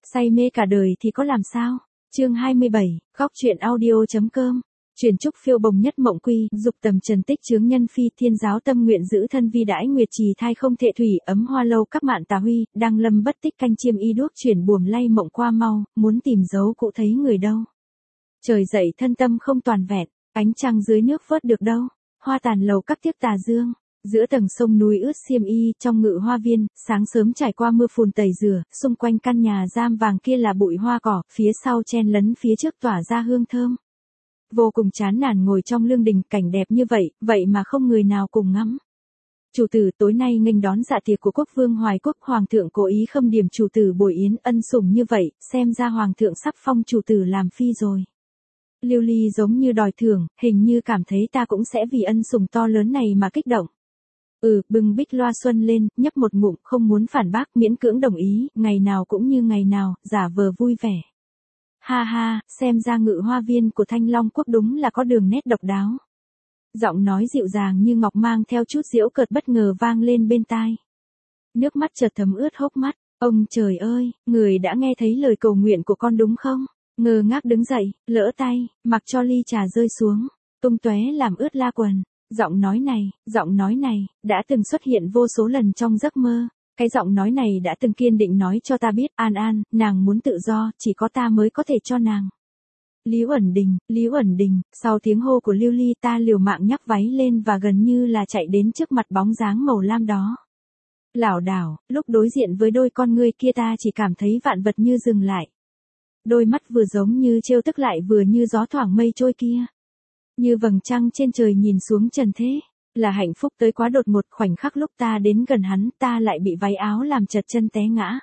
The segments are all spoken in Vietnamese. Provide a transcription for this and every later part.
Say mê cả đời thì có làm sao? Chương 27, góc truyện audio.com. Truyền chúc phiêu bồng nhất mộng quy, dục tầm trần tích chướng nhân phi, thiên giáo tâm nguyện giữ thân vi đãi nguyệt trì thai không thệ thủy, ấm hoa lâu các mạn tà huy, đăng lâm bất tích canh chiêm y đuốc chuyển buồm lay mộng qua mau, muốn tìm dấu cụ thấy người đâu. Trời dậy thân tâm không toàn vẹn, ánh trăng dưới nước vớt được đâu, hoa tàn lầu các tiếc tà dương. Giữa tầng sông núi ướt xiêm y, trong ngự hoa viên, sáng sớm trải qua mưa phùn tẩy rửa, xung quanh căn nhà giam vàng kia là bụi hoa cỏ, phía sau chen lấn phía trước tỏa ra hương thơm. Vô cùng chán nản ngồi trong lương đình, cảnh đẹp như vậy mà không người nào cùng ngắm. Chủ tử tối nay nghênh đón dạ tiệc của quốc vương Hoài Quốc, hoàng thượng cố ý khâm điểm chủ tử bồi yến ân sủng như vậy, xem ra hoàng thượng sắp phong chủ tử làm phi rồi. Lưu Ly giống như đòi thưởng, hình như cảm thấy ta cũng sẽ vì ân sủng to lớn này mà kích động. Bưng bích loa xuân lên, nhấp một ngụm, không muốn phản bác, miễn cưỡng đồng ý, ngày nào cũng như ngày nào, giả vờ vui vẻ. Ha ha, xem ra ngự hoa viên của Thanh Long Quốc đúng là có đường nét độc đáo. Giọng nói dịu dàng như ngọc mang theo chút giễu cợt bất ngờ vang lên bên tai. Nước mắt chợt thấm ướt hốc mắt, ông trời ơi, người đã nghe thấy lời cầu nguyện của con đúng không? Ngơ ngác đứng dậy, lỡ tay, mặc cho ly trà rơi xuống, tung tóe làm ướt la quần. Giọng nói này, đã từng xuất hiện vô số lần trong giấc mơ. Cái giọng nói này đã từng kiên định nói cho ta biết, An, nàng muốn tự do, chỉ có ta mới có thể cho nàng. Lý Uẩn Đình, sau tiếng hô của Lưu Ly ta liều mạng nhấc váy lên và gần như là chạy đến trước mặt bóng dáng màu lam đó. Lảo đảo, lúc đối diện với đôi con ngươi kia ta chỉ cảm thấy vạn vật như dừng lại. Đôi mắt vừa giống như trêu tức lại vừa như gió thoảng mây trôi kia. Như vầng trăng trên trời nhìn xuống trần thế, là hạnh phúc tới quá đột ngột. Khoảnh khắc lúc ta đến gần hắn, ta lại bị váy áo làm chật chân té ngã.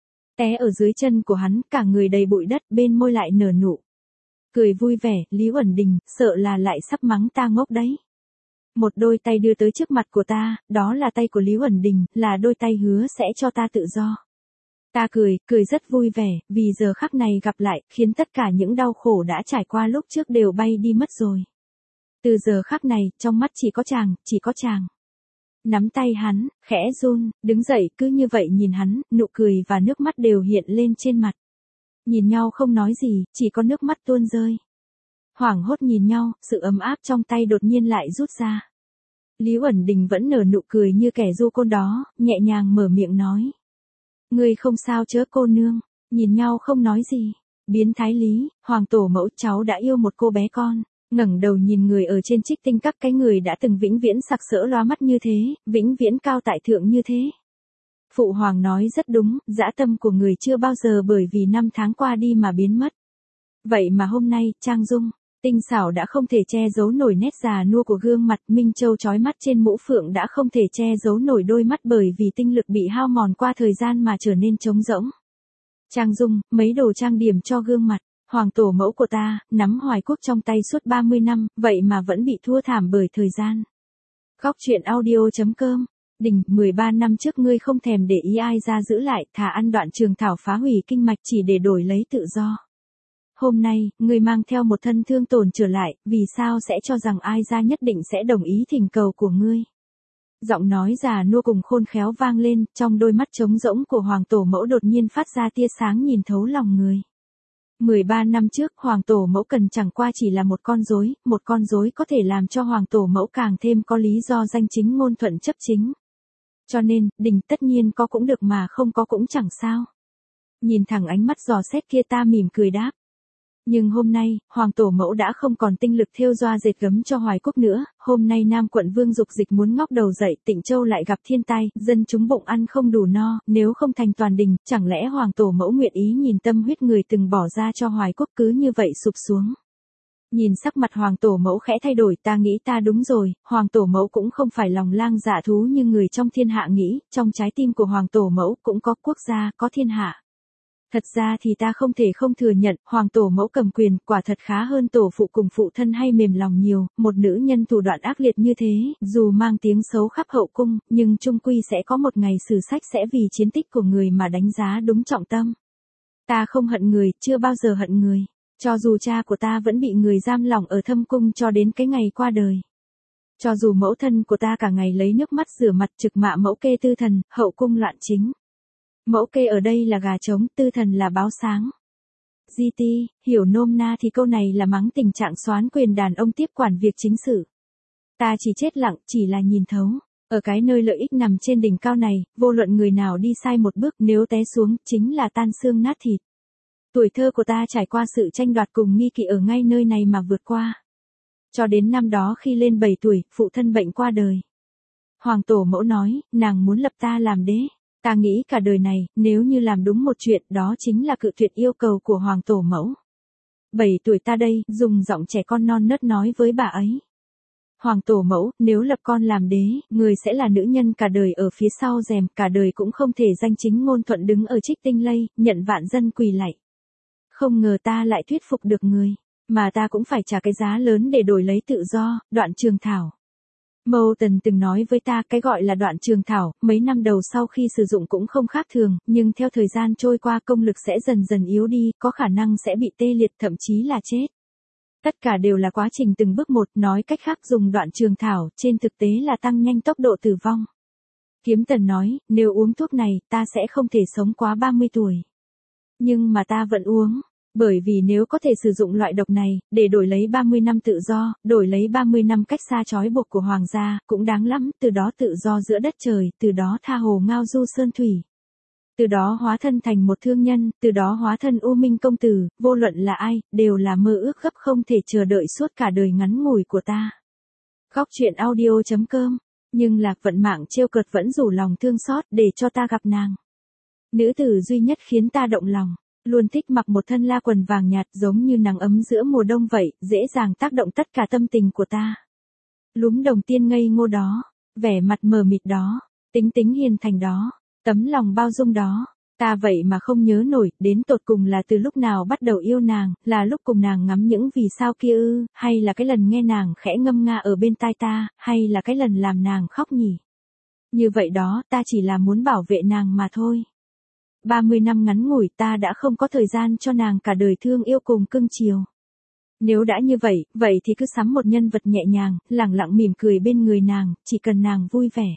Té ở dưới chân của hắn, cả người đầy bụi đất, bên môi lại nở nụ cười vui vẻ. Lý Uẩn Đình, sợ là lại sắp mắng ta ngốc đấy. Một đôi tay đưa tới trước mặt của ta, đó là tay của Lý Uẩn Đình, là đôi tay hứa sẽ cho ta tự do. Ta cười rất vui vẻ, vì giờ khắc này gặp lại, khiến tất cả những đau khổ đã trải qua lúc trước đều bay đi mất rồi. Từ giờ khắc này, trong mắt chỉ có chàng. Nắm tay hắn, khẽ run, đứng dậy, cứ như vậy nhìn hắn, nụ cười và nước mắt đều hiện lên trên mặt. Nhìn nhau không nói gì, chỉ có nước mắt tuôn rơi. Hoảng hốt nhìn nhau, sự ấm áp trong tay đột nhiên lại rút ra. Lý Uẩn Đình vẫn nở nụ cười như kẻ du côn đó, nhẹ nhàng mở miệng nói. Ngươi không sao chớ cô nương, nhìn nhau không nói gì. Biến thái Lý, hoàng tổ mẫu, cháu đã yêu một cô bé con. Ngẩng đầu nhìn người ở trên trích tinh các, cái người đã từng vĩnh viễn sặc sỡ lóa mắt như thế, vĩnh viễn cao tại thượng như thế. Phụ hoàng nói rất đúng, dã tâm của người chưa bao giờ bởi vì năm tháng qua đi mà biến mất. Vậy mà hôm nay, trang dung, tinh xảo đã không thể che giấu nổi nét già nua của gương mặt, minh châu chói mắt trên mũ phượng đã không thể che giấu nổi đôi mắt bởi vì tinh lực bị hao mòn qua thời gian mà trở nên trống rỗng. Trang dung, mấy đồ trang điểm cho gương mặt. Hoàng tổ mẫu của ta, nắm Hoài Quốc trong tay suốt 30 năm, vậy mà vẫn bị thua thảm bởi thời gian. Góc truyện audio.com. Đình, 13 năm trước ngươi không thèm để ý ai ra giữ lại, thà ăn đoạn trường thảo phá hủy kinh mạch chỉ để đổi lấy tự do. Hôm nay, ngươi mang theo một thân thương tổn trở lại, vì sao sẽ cho rằng ai ra nhất định sẽ đồng ý thỉnh cầu của ngươi. Giọng nói già nua cùng khôn khéo vang lên, trong đôi mắt trống rỗng của hoàng tổ mẫu đột nhiên phát ra tia sáng nhìn thấu lòng người. 13 năm trước, hoàng tổ mẫu cần chẳng qua chỉ là một con rối có thể làm cho hoàng tổ mẫu càng thêm có lý do danh chính ngôn thuận chấp chính. Cho nên, Đình tất nhiên có cũng được mà không có cũng chẳng sao. Nhìn thẳng ánh mắt dò xét kia ta mỉm cười đáp. Nhưng hôm nay, hoàng tổ mẫu đã không còn tinh lực thêu doa dệt gấm cho Hoài Quốc nữa, hôm nay Nam quận Vương Dục Dịch muốn ngóc đầu dậy, Tịnh Châu lại gặp thiên tai, dân chúng bụng ăn không đủ no, nếu không thành toàn đình, chẳng lẽ hoàng tổ mẫu nguyện ý nhìn tâm huyết người từng bỏ ra cho Hoài Quốc cứ như vậy sụp xuống. Nhìn sắc mặt hoàng tổ mẫu khẽ thay đổi, ta nghĩ ta đúng rồi, hoàng tổ mẫu cũng không phải lòng lang dạ thú như người trong thiên hạ nghĩ, trong trái tim của hoàng tổ mẫu cũng có quốc gia, có thiên hạ. Thật ra thì ta không thể không thừa nhận, hoàng tổ mẫu cầm quyền, quả thật khá hơn tổ phụ cùng phụ thân hay mềm lòng nhiều, một nữ nhân thủ đoạn ác liệt như thế, dù mang tiếng xấu khắp hậu cung, nhưng chung quy sẽ có một ngày sử sách sẽ vì chiến tích của người mà đánh giá đúng trọng tâm. Ta không hận người, chưa bao giờ hận người, cho dù cha của ta vẫn bị người giam lỏng ở thâm cung cho đến cái ngày qua đời. Cho dù mẫu thân của ta cả ngày lấy nước mắt rửa mặt trực mạ mẫu kê tư thần, hậu cung loạn chính. Mẫu kê ở đây là gà trống, tư thần là báo sáng. GT, hiểu nôm na thì câu này là mắng tình trạng soán quyền đàn ông tiếp quản việc chính sự. Ta chỉ chết lặng, chỉ là nhìn thấu. Ở cái nơi lợi ích nằm trên đỉnh cao này, vô luận người nào đi sai một bước nếu té xuống, chính là tan xương nát thịt. Tuổi thơ của ta trải qua sự tranh đoạt cùng nghi kỵ ở ngay nơi này mà vượt qua. Cho đến năm đó khi lên 7 tuổi, phụ thân bệnh qua đời. Hoàng tổ mẫu nói, nàng muốn lập ta làm đế. Ta nghĩ cả đời này, nếu như làm đúng một chuyện, đó chính là cự tuyệt yêu cầu của hoàng tổ mẫu. 7 tuổi ta đây, dùng giọng trẻ con non nớt nói với bà ấy. Hoàng tổ mẫu, nếu lập con làm đế, người sẽ là nữ nhân cả đời ở phía sau rèm, cả đời cũng không thể danh chính ngôn thuận đứng ở Trích Tinh Lây, nhận vạn dân quỳ lạy. Không ngờ ta lại thuyết phục được người, mà ta cũng phải trả cái giá lớn để đổi lấy tự do. Đoạn Trường Thảo. Moulton từng nói với ta cái gọi là đoạn Trường Thảo, mấy năm đầu sau khi sử dụng cũng không khác thường, nhưng theo thời gian trôi qua công lực sẽ dần dần yếu đi, có khả năng sẽ bị tê liệt thậm chí là chết. Tất cả đều là quá trình từng bước một, nói cách khác dùng đoạn Trường Thảo, trên thực tế là tăng nhanh tốc độ tử vong. Kiếm Tần nói, nếu uống thuốc này, ta sẽ không thể sống quá 30 tuổi. Nhưng mà ta vẫn uống. Bởi vì nếu có thể sử dụng loại độc này, để đổi lấy 30 năm tự do, đổi lấy 30 năm cách xa trói buộc của hoàng gia, cũng đáng lắm, từ đó tự do giữa đất trời, từ đó tha hồ ngao du sơn thủy. Từ đó hóa thân thành một thương nhân, từ đó hóa thân U Minh công tử, vô luận là ai, đều là mơ ước gấp không thể chờ đợi suốt cả đời ngắn ngủi của ta. Góc truyện audio.com. Nhưng lạc vận mạng trêu cợt vẫn rủ lòng thương xót để cho ta gặp nàng. Nữ tử duy nhất khiến ta động lòng. Luôn thích mặc một thân la quần vàng nhạt giống như nắng ấm giữa mùa đông vậy, dễ dàng tác động tất cả tâm tình của ta. Lúm đồng tiên ngây ngô đó, vẻ mặt mờ mịt đó, tính tính hiền thành đó, tấm lòng bao dung đó. Ta vậy mà không nhớ nổi, đến tột cùng là từ lúc nào bắt đầu yêu nàng, là lúc cùng nàng ngắm những vì sao kia ư, hay là cái lần nghe nàng khẽ ngâm nga ở bên tai ta, hay là cái lần làm nàng khóc nhỉ. Như vậy đó, ta chỉ là muốn bảo vệ nàng mà thôi. 30 năm ngắn ngủi ta đã không có thời gian cho nàng cả đời thương yêu cùng cưng chiều. Nếu đã như vậy, vậy thì cứ sắm một nhân vật nhẹ nhàng, lẳng lặng mỉm cười bên người nàng, chỉ cần nàng vui vẻ.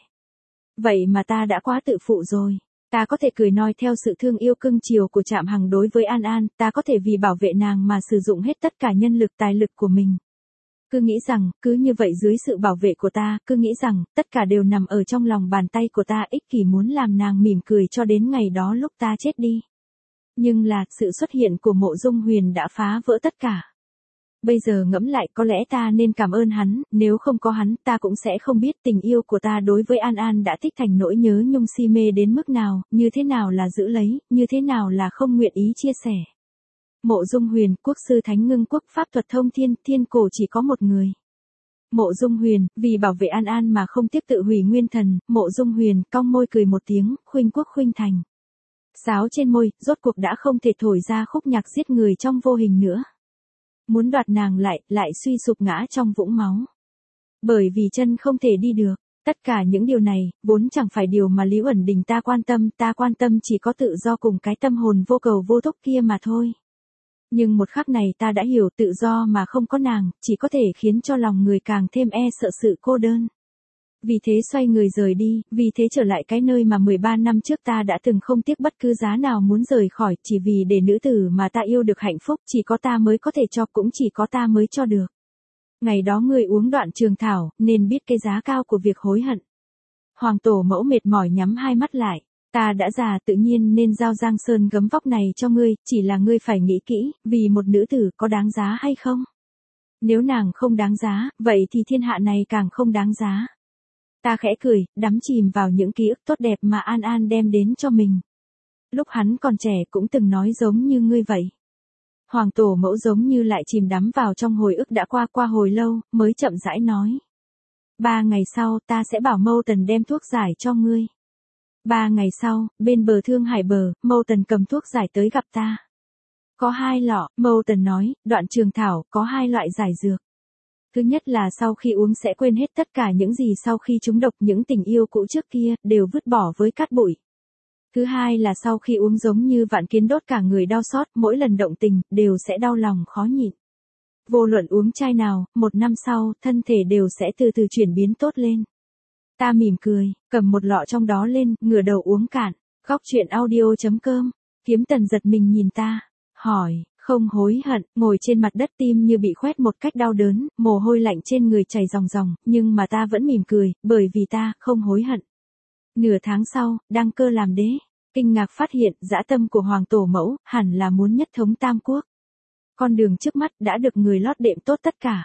Vậy mà ta đã quá tự phụ rồi. Ta có thể cười nói theo sự thương yêu cưng chiều của Trạm Hằng đối với An An, ta có thể vì bảo vệ nàng mà sử dụng hết tất cả nhân lực tài lực của mình. Cứ nghĩ rằng, cứ như vậy dưới sự bảo vệ của ta, cứ nghĩ rằng, tất cả đều nằm ở trong lòng bàn tay của ta, ích kỷ muốn làm nàng mỉm cười cho đến ngày đó lúc ta chết đi. Nhưng là, sự xuất hiện của Mộ Dung Huyền đã phá vỡ tất cả. Bây giờ ngẫm lại có lẽ ta nên cảm ơn hắn, nếu không có hắn, ta cũng sẽ không biết tình yêu của ta đối với An An đã tích thành nỗi nhớ nhung si mê đến mức nào, như thế nào là giữ lấy, như thế nào là không nguyện ý chia sẻ. Mộ Dung Huyền, quốc sư Thánh Ngưng Quốc pháp thuật thông thiên, thiên cổ chỉ có một người. Mộ Dung Huyền, vì bảo vệ An An mà không tiếc tự hủy nguyên thần, Mộ Dung Huyền cong môi cười một tiếng, khuynh quốc khuynh thành. Sáo trên môi, rốt cuộc đã không thể thổi ra khúc nhạc giết người trong vô hình nữa. Muốn đoạt nàng lại suy sụp ngã trong vũng máu. Bởi vì chân không thể đi được. Tất cả những điều này, vốn chẳng phải điều mà Lý Uẩn Đình ta quan tâm chỉ có tự do cùng cái tâm hồn vô cầu vô thúc kia mà thôi. Nhưng một khắc này ta đã hiểu tự do mà không có nàng, chỉ có thể khiến cho lòng người càng thêm e sợ sự cô đơn. Vì thế xoay người rời đi, vì thế trở lại cái nơi mà 13 năm trước ta đã từng không tiếc bất cứ giá nào muốn rời khỏi, chỉ vì để nữ tử mà ta yêu được hạnh phúc, chỉ có ta mới có thể cho, cũng chỉ có ta mới cho được. Ngày đó người uống đoạn Trường Thảo, nên biết cái giá cao của việc hối hận. Hoàng tổ mẫu mệt mỏi nhắm hai mắt lại. Ta đã già tự nhiên nên giao Giang Sơn gấm vóc này cho ngươi, chỉ là ngươi phải nghĩ kỹ, vì một nữ tử có đáng giá hay không? Nếu nàng không đáng giá, vậy thì thiên hạ này càng không đáng giá. Ta khẽ cười, đắm chìm vào những ký ức tốt đẹp mà An An đem đến cho mình. Lúc hắn còn trẻ cũng từng nói giống như ngươi vậy. Hoàng tổ mẫu giống như lại chìm đắm vào trong hồi ức đã qua hồi lâu, mới chậm rãi nói. 3 ngày sau, ta sẽ bảo Moulton đem thuốc giải cho ngươi. 3 ngày sau, bên bờ Thương Hải bờ, Moulton cầm thuốc giải tới gặp ta. Có 2 lọ, Moulton nói, đoạn Trường Thảo, có 2 loại giải dược. Thứ nhất là sau khi uống sẽ quên hết tất cả những gì sau khi trúng độc, những tình yêu cũ trước kia, đều vứt bỏ với cát bụi. Thứ hai là sau khi uống giống như vạn kiến đốt cả người đau xót, mỗi lần động tình, đều sẽ đau lòng khó nhịn. Vô luận uống chai nào, 1 năm sau, thân thể đều sẽ từ từ chuyển biến tốt lên. Ta mỉm cười, cầm một lọ trong đó lên, ngửa đầu uống cạn. Góc chuyện audio.com, Kiếm Tần giật mình nhìn ta, hỏi, không hối hận, ngồi trên mặt đất tim như bị khoét một cách đau đớn, mồ hôi lạnh trên người chảy ròng ròng, nhưng mà ta vẫn mỉm cười, bởi vì ta không hối hận. Nửa tháng sau, đăng cơ làm đế, kinh ngạc phát hiện dã tâm của Hoàng Tổ Mẫu hẳn là muốn nhất thống Tam Quốc. Con đường trước mắt đã được người lót đệm tốt tất cả.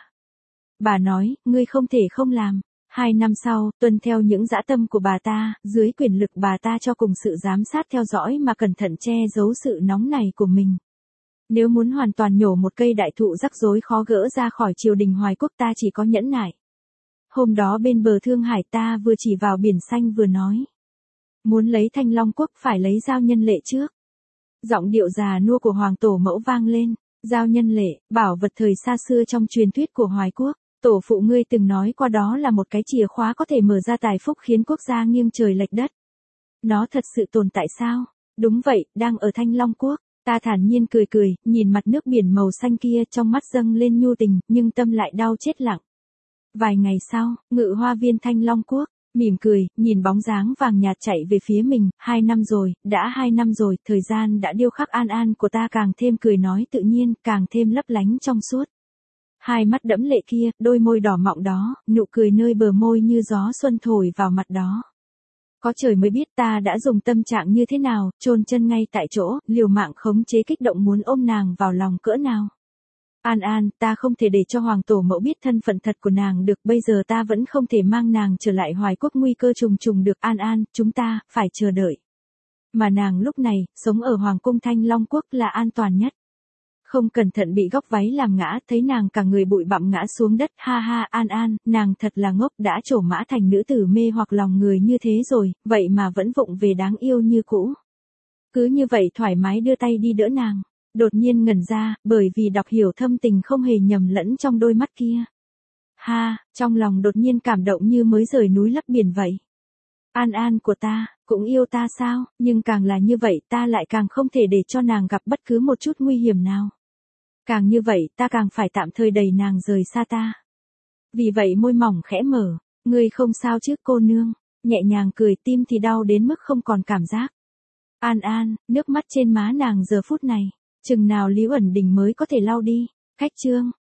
Bà nói, ngươi không thể không làm. 2 năm sau, tuân theo những dã tâm của bà ta, dưới quyền lực bà ta cho cùng sự giám sát theo dõi mà cẩn thận che giấu sự nóng này của mình. Nếu muốn hoàn toàn nhổ một cây đại thụ rắc rối khó gỡ ra khỏi triều đình Hoài Quốc ta chỉ có nhẫn nại. Hôm đó bên bờ Thương Hải ta vừa chỉ vào biển xanh vừa nói. Muốn lấy Thanh Long Quốc phải lấy Giao Nhân Lệ trước. Giọng điệu già nua của Hoàng Tổ Mẫu vang lên. Giao Nhân Lệ, bảo vật thời xa xưa trong truyền thuyết của Hoài Quốc. Tổ phụ ngươi từng nói qua đó là một cái chìa khóa có thể mở ra tài phúc khiến quốc gia nghiêng trời lệch đất. Nó thật sự tồn tại sao? Đúng vậy, đang ở Thanh Long Quốc. Ta thản nhiên cười cười, nhìn mặt nước biển màu xanh kia trong mắt dâng lên nhu tình, nhưng tâm lại đau chết lặng. Vài ngày sau, Ngự Hoa Viên Thanh Long Quốc, mỉm cười, nhìn bóng dáng vàng nhạt chạy về phía mình, 2 năm rồi, đã 2 năm rồi, thời gian đã điêu khắc An An của ta càng thêm cười nói tự nhiên, càng thêm lấp lánh trong suốt. Hai mắt đẫm lệ kia, đôi môi đỏ mọng đó, nụ cười nơi bờ môi như gió xuân thổi vào mặt đó. Có trời mới biết ta đã dùng tâm trạng như thế nào, chôn chân ngay tại chỗ, liều mạng khống chế kích động muốn ôm nàng vào lòng cỡ nào. An An, ta không thể để cho Hoàng Tổ Mẫu biết thân phận thật của nàng được, bây giờ ta vẫn không thể mang nàng trở lại Hoài Quốc, nguy cơ trùng trùng được. An An, chúng ta, phải chờ đợi. Mà nàng lúc này, sống ở Hoàng cung Thanh Long Quốc là an toàn nhất. Không cẩn thận bị góc váy làm ngã, thấy nàng cả người bụi bặm ngã xuống đất, ha ha. An An, nàng thật là ngốc, đã trổ mã thành nữ tử mê hoặc lòng người như thế rồi, vậy mà vẫn vụng về đáng yêu như cũ. Cứ như vậy thoải mái đưa tay đi đỡ nàng, đột nhiên ngẩn ra, bởi vì đọc hiểu thâm tình không hề nhầm lẫn trong đôi mắt kia. Ha, trong lòng đột nhiên cảm động như mới rời núi lấp biển vậy. An An của ta, cũng yêu ta sao, nhưng càng là như vậy ta lại càng không thể để cho nàng gặp bất cứ một chút nguy hiểm nào. Càng như vậy ta càng phải tạm thời đẩy nàng rời xa ta. Vì vậy môi mỏng khẽ mở, ngươi không sao chứ cô nương, nhẹ nhàng cười, tim thì đau đến mức không còn cảm giác. An An, nước mắt trên má nàng giờ phút này, chừng nào Lý Uẩn Đình mới có thể lau đi. Cách chương